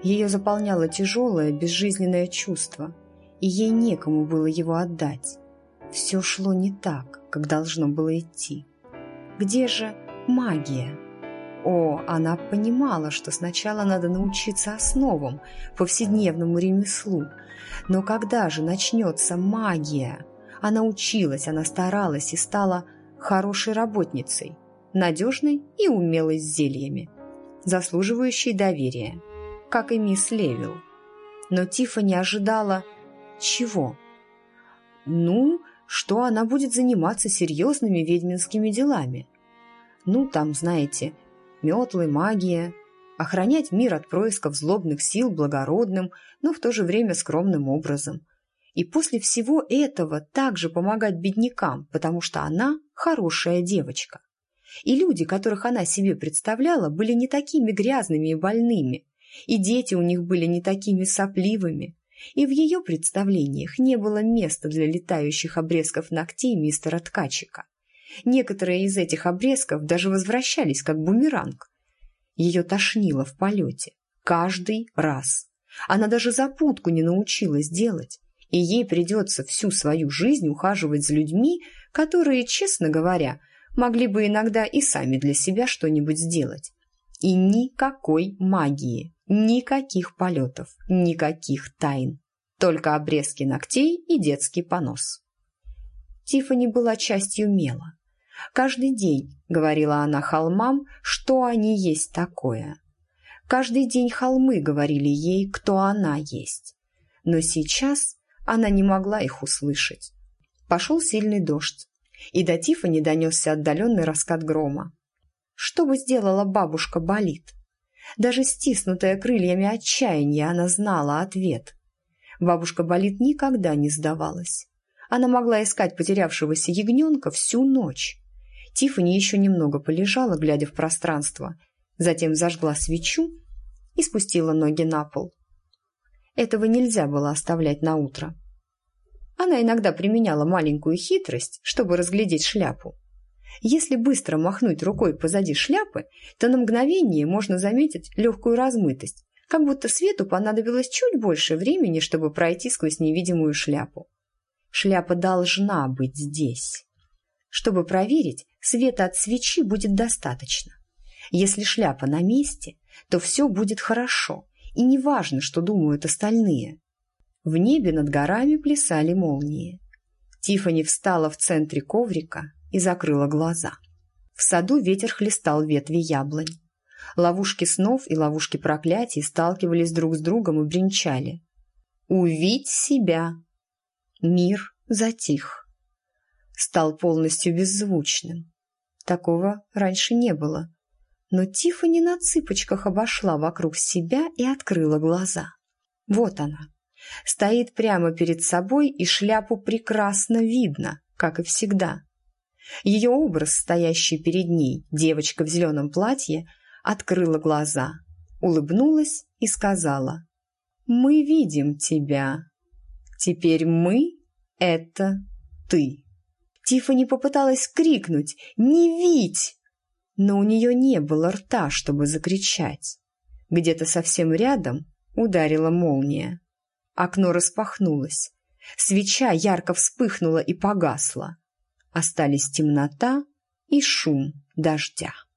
Ее заполняло тяжелое, безжизненное чувство, и ей некому было его отдать. Все шло не так, как должно было идти. Где же магия? О, она понимала, что сначала надо научиться основам, повседневному ремеслу. Но когда же начнется магия? Она училась, она старалась и стала хорошей работницей, надежной и умелой с зельями, заслуживающей доверия, как и мисс Левилл. Но Тиффани ожидала чего? Что она будет заниматься серьезными ведьминскими делами. Там, знаете, метлы, магия, охранять мир от происков злобных сил благородным, но в то же время скромным образом. И после всего этого также помогать беднякам, потому что она хорошая девочка. И люди, которых она себе представляла, были не такими грязными и больными, и дети у них были не такими сопливыми, и в ее представлениях не было места для летающих обрезков ногтей мистера Ткачика. Некоторые из этих обрезков даже возвращались как бумеранг. Ее тошнило в полете. Каждый раз. Она даже запутку не научилась делать, и ей придется всю свою жизнь ухаживать за людьми, которые, честно говоря, могли бы иногда и сами для себя что-нибудь сделать. И никакой магии, никаких полетов, никаких тайн. Только обрезки ногтей и детский понос. Тиффани была частью мела. Каждый день говорила она холмам, что они есть такое. Каждый день холмы говорили ей, кто она есть. Но сейчас она не могла их услышать. Пошел сильный дождь, и до Тиффани донесся отдаленный раскат грома. Что бы сделала бабушка Болит? Даже стиснутая крыльями отчаяния, она знала ответ. Бабушка Болит никогда не сдавалась. Она могла искать потерявшегося ягненка всю ночь. Тиффани еще немного полежала, глядя в пространство, затем зажгла свечу и спустила ноги на пол. Этого нельзя было оставлять на утро. Она иногда применяла маленькую хитрость, чтобы разглядеть шляпу. Если быстро махнуть рукой позади шляпы, то на мгновение можно заметить легкую размытость, как будто свету понадобилось чуть больше времени, чтобы пройти сквозь невидимую шляпу. Шляпа должна быть здесь. Чтобы проверить, света от свечи будет достаточно. Если шляпа на месте, то все будет хорошо, и не важно, что думают остальные. В небе над горами плясали молнии. Тиффани встала в центре коврика и закрыла глаза. В саду ветер хлестал ветви яблонь. Ловушки снов и ловушки проклятий сталкивались друг с другом и бренчали. «Увидь себя!» Мир затих. Стал полностью беззвучным. Такого раньше не было. Но Тиффани на цыпочках обошла вокруг себя и открыла глаза. Вот она. Стоит прямо перед собой, и шляпу прекрасно видно, как и всегда. Ее образ, стоящий перед ней, девочка в зеленом платье, открыла глаза, улыбнулась и сказала: «Мы видим тебя. Теперь мы — это ты». Тиффани попыталась крикнуть «Не видь!», но у нее не было рта, чтобы закричать. Где-то совсем рядом ударила молния. Окно распахнулось. Свеча ярко вспыхнула и погасла. Остались темнота и шум дождя.